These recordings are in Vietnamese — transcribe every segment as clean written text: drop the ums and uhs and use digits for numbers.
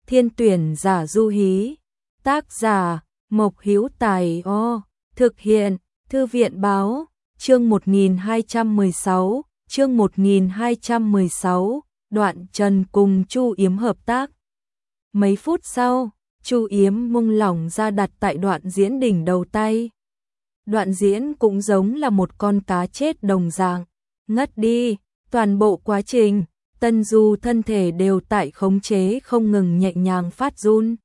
Thiên tuyển giả du hí. Tác giả Mộc Hữu Tài. Thực hiện Thư viện báo. Chương 1216. Chương 1216. Đoạn Trần cùng Chu Yếm hợp tác. Mấy phút sau, Chu Yếm mông lỏng ra đặt tại Đoạn Diễn đỉnh đầu tay. Đoạn Diễn cũng giống là một con cá chết đồng dạng, ngất đi. Toàn bộ quá trình, Tân Du thân thể đều tại khống chế không ngừng nhẹ nhàng phát run.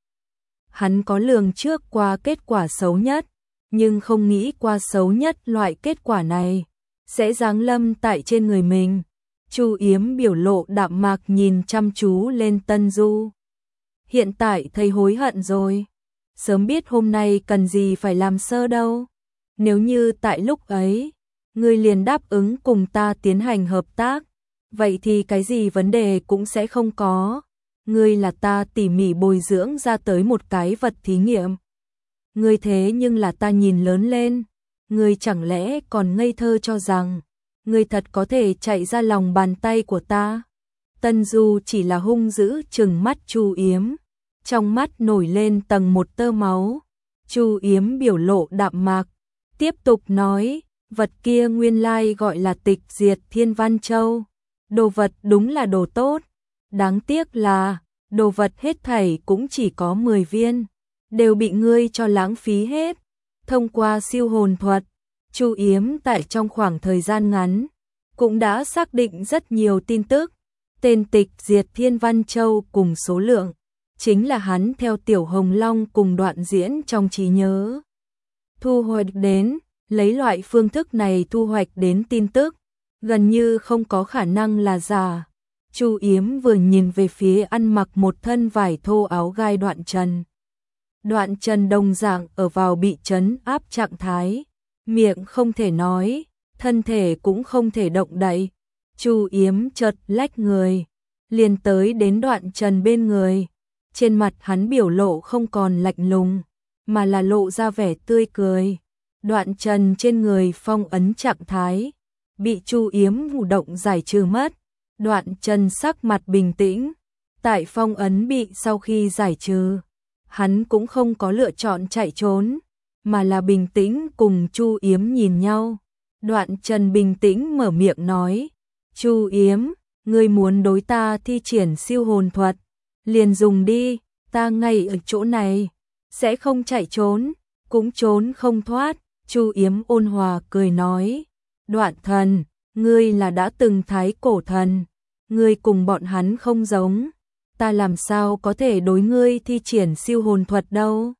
Hắn có lường trước qua kết quả xấu nhất, nhưng không nghĩ qua xấu nhất loại kết quả này sẽ giáng lâm tại trên người mình. Chu Yếm biểu lộ đạm mạc nhìn chăm chú lên Tân Du. Hiện tại thấy hối hận rồi. Sớm biết hôm nay cần gì phải làm sơ đâu. Nếu như tại lúc ấy, ngươi liền đáp ứng cùng ta tiến hành hợp tác, vậy thì cái gì vấn đề cũng sẽ không có. Ngươi là ta tỉ mỉ bồi dưỡng ra tới một cái vật thí nghiệm. Ngươi thế nhưng là ta nhìn lớn lên. Ngươi chẳng lẽ còn ngây thơ cho rằng ngươi thật có thể chạy ra lòng bàn tay của ta? Tân Du chỉ là hung dữ trừng mắt Chu Yếm, trong mắt nổi lên tầng một tơ máu. Chu Yếm biểu lộ đạm mạc, tiếp tục nói, vật kia nguyên lai gọi là Tịch Diệt Thiên Văn Châu. Đồ vật đúng là đồ tốt, đáng tiếc là đồ vật hết thảy cũng chỉ có 10 viên, đều bị ngươi cho lãng phí hết. Thông qua siêu hồn thuật, Chu Yếm tại trong khoảng thời gian ngắn cũng đã xác định rất nhiều tin tức. Tên Tịch Diệt Thiên Văn Châu cùng số lượng chính là hắn theo Tiểu Hồng Long cùng Đoạn Diễn trong trí nhớ thu hoạch đến. Lấy loại phương thức này thu hoạch đến tin tức, gần như không có khả năng là giả. Chu Yếm vừa nhìn về phía ăn mặc một thân vải thô áo gai Đoạn Trần. Đoạn Trần đồng dạng ở vào bị trấn áp trạng thái, miệng không thể nói, thân thể cũng không thể động đậy. Chu Yếm chợt lách người, liền tới đến Đoạn Trần bên người. Trên mặt hắn biểu lộ không còn lạnh lùng, mà là lộ ra vẻ tươi cười. Đoạn Trần trên người phong ấn trạng thái bị Chu Yếm chủ động giải trừ mất. Đoạn Trần sắc mặt bình tĩnh, tại phong ấn bị sau khi giải trừ, hắn cũng không có lựa chọn chạy trốn, mà là bình tĩnh cùng Chu Yếm nhìn nhau. Đoạn Trần bình tĩnh mở miệng nói, Chu Yếm, ngươi muốn đối ta thi triển siêu hồn thuật, liền dùng đi, ta ngay ở chỗ này, sẽ không chạy trốn, cũng trốn không thoát. Chu Yếm ôn hòa cười nói, Đoạn thần, ngươi là đã từng thái cổ thần, ngươi cùng bọn hắn không giống, ta làm sao có thể đối ngươi thi triển siêu hồn thuật đâu.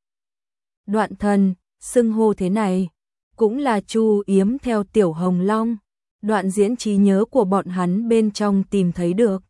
Đoạn thần, xưng hô thế này, cũng là Chu Yếm theo Tiểu Hồng Long, Đoạn Diễn trí nhớ của bọn hắn bên trong tìm thấy được.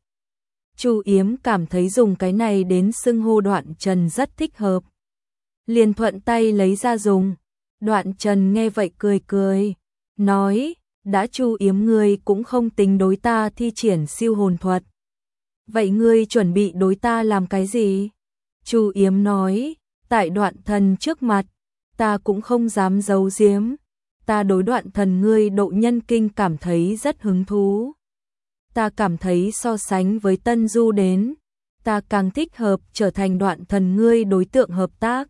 Chu Yếm cảm thấy dùng cái này đến xưng hô Đoạn Trần rất thích hợp, liền thuận tay lấy ra dùng. Đoạn Trần nghe vậy cười cười, nói, đã Chu Yếm ngươi cũng không tính đối ta thi triển siêu hồn thuật. Vậy ngươi chuẩn bị đối ta làm cái gì? Chu Yếm nói, tại Đoạn thần trước mặt, ta cũng không dám giấu giếm. Ta đối Đoạn thần ngươi độ nhân kinh cảm thấy rất hứng thú. Ta cảm thấy so sánh với Tân Du đến, ta càng thích hợp trở thành Đoạn thần ngươi đối tượng hợp tác.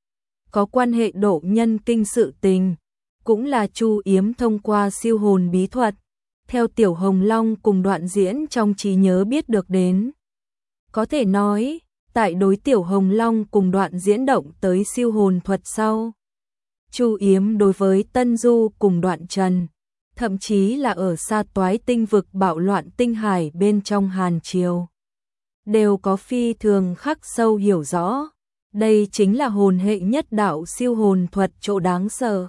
Có quan hệ độ nhân kinh sự tình, cũng là Chu Yếm thông qua siêu hồn bí thuật, theo Tiểu Hồng Long cùng Đoạn Diễn trong trí nhớ biết được đến. Có thể nói, tại đối Tiểu Hồng Long cùng Đoạn Diễn động tới siêu hồn thuật sau, Chu Yếm đối với Tân Du cùng Đoạn Trần, thậm chí là ở xa toái tinh vực bạo loạn tinh hải bên trong Hàn Triều, đều có phi thường khắc sâu hiểu rõ. Đây chính là hồn hệ nhất đạo siêu hồn thuật chỗ đáng sợ.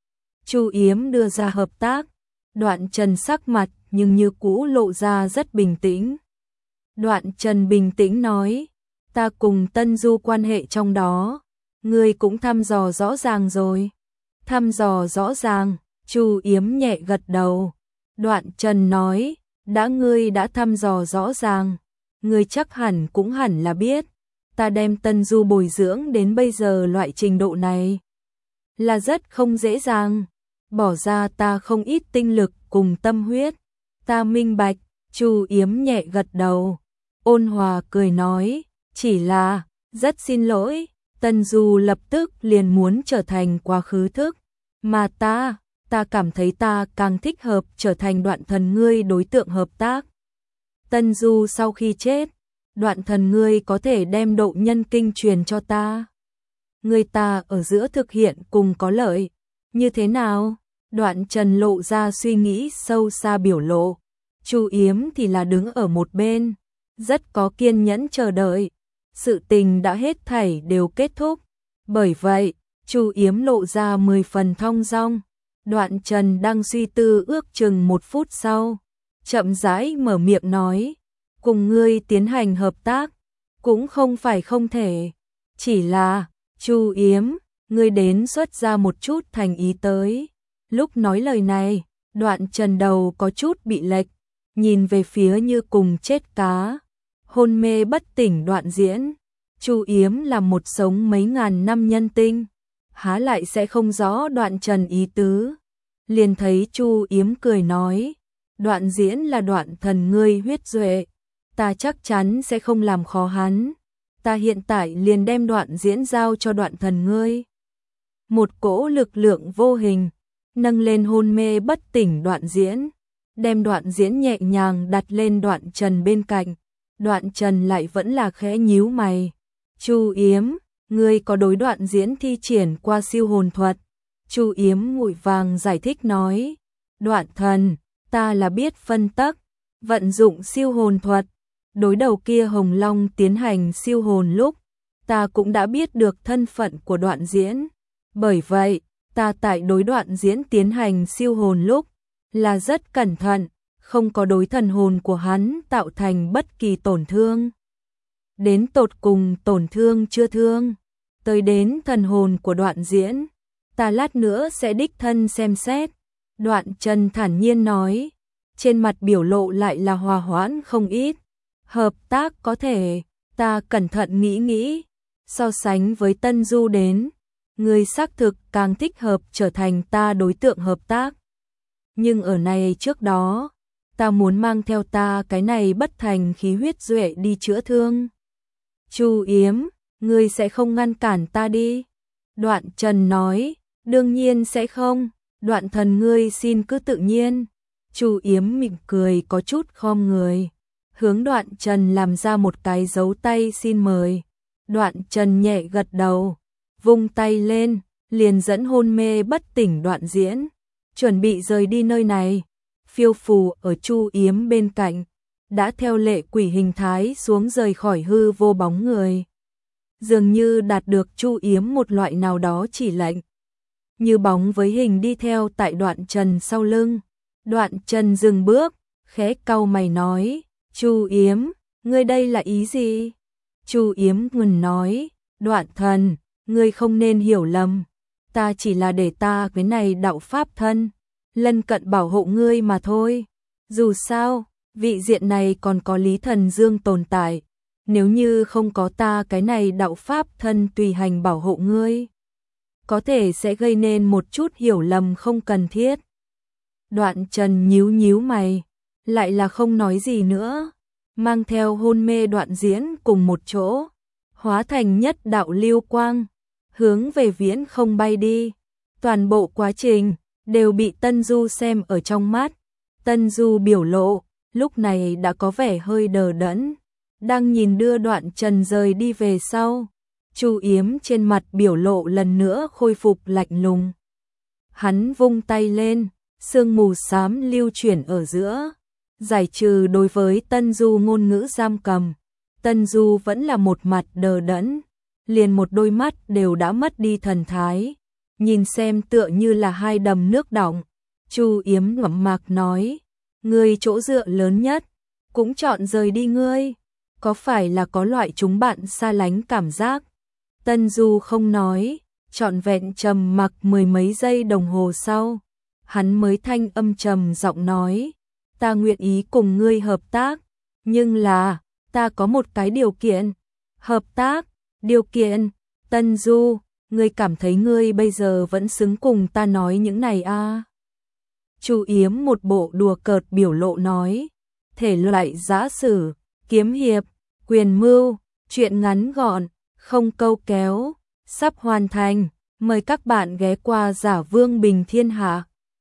Chu Yếm đưa ra hợp tác, Đoạn Trần sắc mặt nhưng như cũ lộ ra rất bình tĩnh. Đoạn Trần bình tĩnh nói, ta cùng Tân Du quan hệ trong đó, ngươi cũng thăm dò rõ ràng rồi. Thăm dò rõ ràng, Chu Yếm nhẹ gật đầu. Đoạn Trần nói, đã ngươi đã thăm dò rõ ràng, ngươi chắc hẳn cũng hẳn là biết. Ta đem Tân Du bồi dưỡng đến bây giờ loại trình độ này là rất không dễ dàng, bỏ ra ta không ít tinh lực cùng tâm huyết. Ta minh bạch. Chu Yếm nhẹ gật đầu, ôn hòa cười nói, Chỉ là, rất xin lỗi, Tân Du lập tức liền muốn trở thành quá khứ thức, mà ta cảm thấy ta càng thích hợp trở thành Đoạn Thần ngươi đối tượng hợp tác. Tân Du sau khi chết, Đoạn Thần ngươi có thể đem độ nhân kinh truyền cho ta. Người ta ở giữa thực hiện cùng có lợi, như thế nào? Đoạn Trần lộ ra suy nghĩ sâu xa biểu lộ. Chu Yếm thì là đứng ở một bên, rất có kiên nhẫn chờ đợi. Sự tình đã hết thảy đều kết thúc. Bởi vậy, Chu Yếm lộ ra 10 phần thong dong. Đoạn Trần đang suy tư ước chừng 1 phút sau, chậm rãi mở miệng nói, cùng ngươi tiến hành hợp tác, cũng không phải không thể. Chỉ là, Chu Yếm, ngươi đến xuất ra một chút thành ý tới. Lúc nói lời này, Đoạn Trần đầu có chút bị lệch, nhìn về phía như cùng chết cá, hôn mê bất tỉnh Đoạn Diễn. Chu Yếm là một sống mấy ngàn năm nhân tinh, há lại sẽ không rõ Đoạn Trần ý tứ. Liền thấy Chu Yếm cười nói, Đoạn Diễn là Đoạn Thần ngươi huyết duệ, ta chắc chắn sẽ không làm khó hắn. Ta hiện tại liền đem Đoạn Diễn giao cho Đoạn Thần ngươi. Một cỗ lực lượng vô hình nâng lên hôn mê bất tỉnh Đoạn Diễn, đem Đoạn Diễn nhẹ nhàng đặt lên Đoạn Trần bên cạnh. Đoạn Trần lại vẫn là khẽ nhíu mày. Chu Yếm, ngươi có đối Đoạn Diễn thi triển qua siêu hồn thuật? Chu Yếm nguội vàng giải thích nói, Đoạn Thần, ta là biết phân tắc, vận dụng siêu hồn thuật. Đối đầu kia Hồng Long tiến hành siêu hồn lúc, ta cũng đã biết được thân phận của Đoạn Diễn. Bởi vậy, ta tại đối Đoạn Diễn tiến hành siêu hồn lúc, là rất cẩn thận, không có đối thần hồn của hắn tạo thành bất kỳ tổn thương. Đến tột cùng tổn thương chưa thương, tới đến thần hồn của Đoạn Diễn, ta lát nữa sẽ đích thân xem xét. Đoạn Trần thản nhiên nói, trên mặt biểu lộ lại là hòa hoãn không ít. Hợp tác có thể, ta cẩn thận nghĩ nghĩ, so sánh với Tân Du đến, người xác thực càng thích hợp trở thành ta đối tượng hợp tác. Nhưng ở này trước đó, ta muốn mang theo ta cái này bất thành khí huyết duệ đi chữa thương. Chu Yếm, ngươi sẽ không ngăn cản ta đi. Đoạn Trần nói, đương nhiên sẽ không, Đoạn Thần ngươi xin cứ tự nhiên. Chu Yếm mỉm cười có chút khom người, hướng Đoạn Trần làm ra một cái dấu tay xin mời. Đoạn Trần nhẹ gật đầu, vung tay lên, liền dẫn hôn mê bất tỉnh Đoạn Diễn, chuẩn bị rời đi nơi này. Phiêu phù ở Chu Yếm bên cạnh, đã theo lệ quỷ hình thái xuống rời khỏi hư vô bóng người. Dường như đạt được Chu Yếm một loại nào đó chỉ lệnh. Như bóng với hình đi theo tại Đoạn Trần sau lưng. Đoạn Trần dừng bước, khẽ cau mày nói, Chu Yếm, ngươi đây là ý gì? Chu Yếm ngừng nói, Đoạn Thần, ngươi không nên hiểu lầm, ta chỉ là để ta cái này đạo pháp thân, lân cận bảo hộ ngươi mà thôi. Dù sao, vị diện này còn có Lý Thần Dương tồn tại, nếu như không có ta cái này đạo pháp thân tùy hành bảo hộ ngươi, có thể sẽ gây nên một chút hiểu lầm không cần thiết. Đoạn Trần nhíu nhíu mày, lại là không nói gì nữa, mang theo hôn mê Đoạn Diễn cùng một chỗ, hóa thành nhất đạo lưu quang, hướng về viễn không bay đi. Toàn bộ quá trình đều bị Tân Du xem ở trong mắt. Tân Du biểu lộ lúc này đã có vẻ hơi đờ đẫn, đang nhìn đưa Đoạn Trần rời đi về sau. Chu Yếm trên mặt biểu lộ lần nữa khôi phục lạnh lùng. Hắn vung tay lên, sương mù xám lưu chuyển ở giữa, giải trừ đối với Tân Du ngôn ngữ giam cầm. Tân Du vẫn là một mặt đờ đẫn, liền một đôi mắt đều đã mất đi thần thái, nhìn xem tựa như là hai đầm nước đọng. Chu Yếm ngậm mạc nói, ngươi chỗ dựa lớn nhất, cũng chọn rời đi ngươi, có phải là có loại chúng bạn xa lánh cảm giác? Tân Du không nói, trọn vẹn trầm mặc mười mấy giây đồng hồ sau, hắn mới thanh âm trầm giọng nói, ta nguyện ý cùng ngươi hợp tác, nhưng là, ta có một cái điều kiện. Hợp tác, điều kiện, Tân Du, ngươi cảm thấy ngươi bây giờ vẫn xứng cùng ta nói những này à? Chu Yếm một bộ đùa cợt biểu lộ nói, thể loại giã sử, kiếm hiệp, quyền mưu, Chuyện ngắn gọn, không câu kéo, sắp hoàn thành. Mời các bạn ghé qua Giả Vương Bình Thiên Hạ.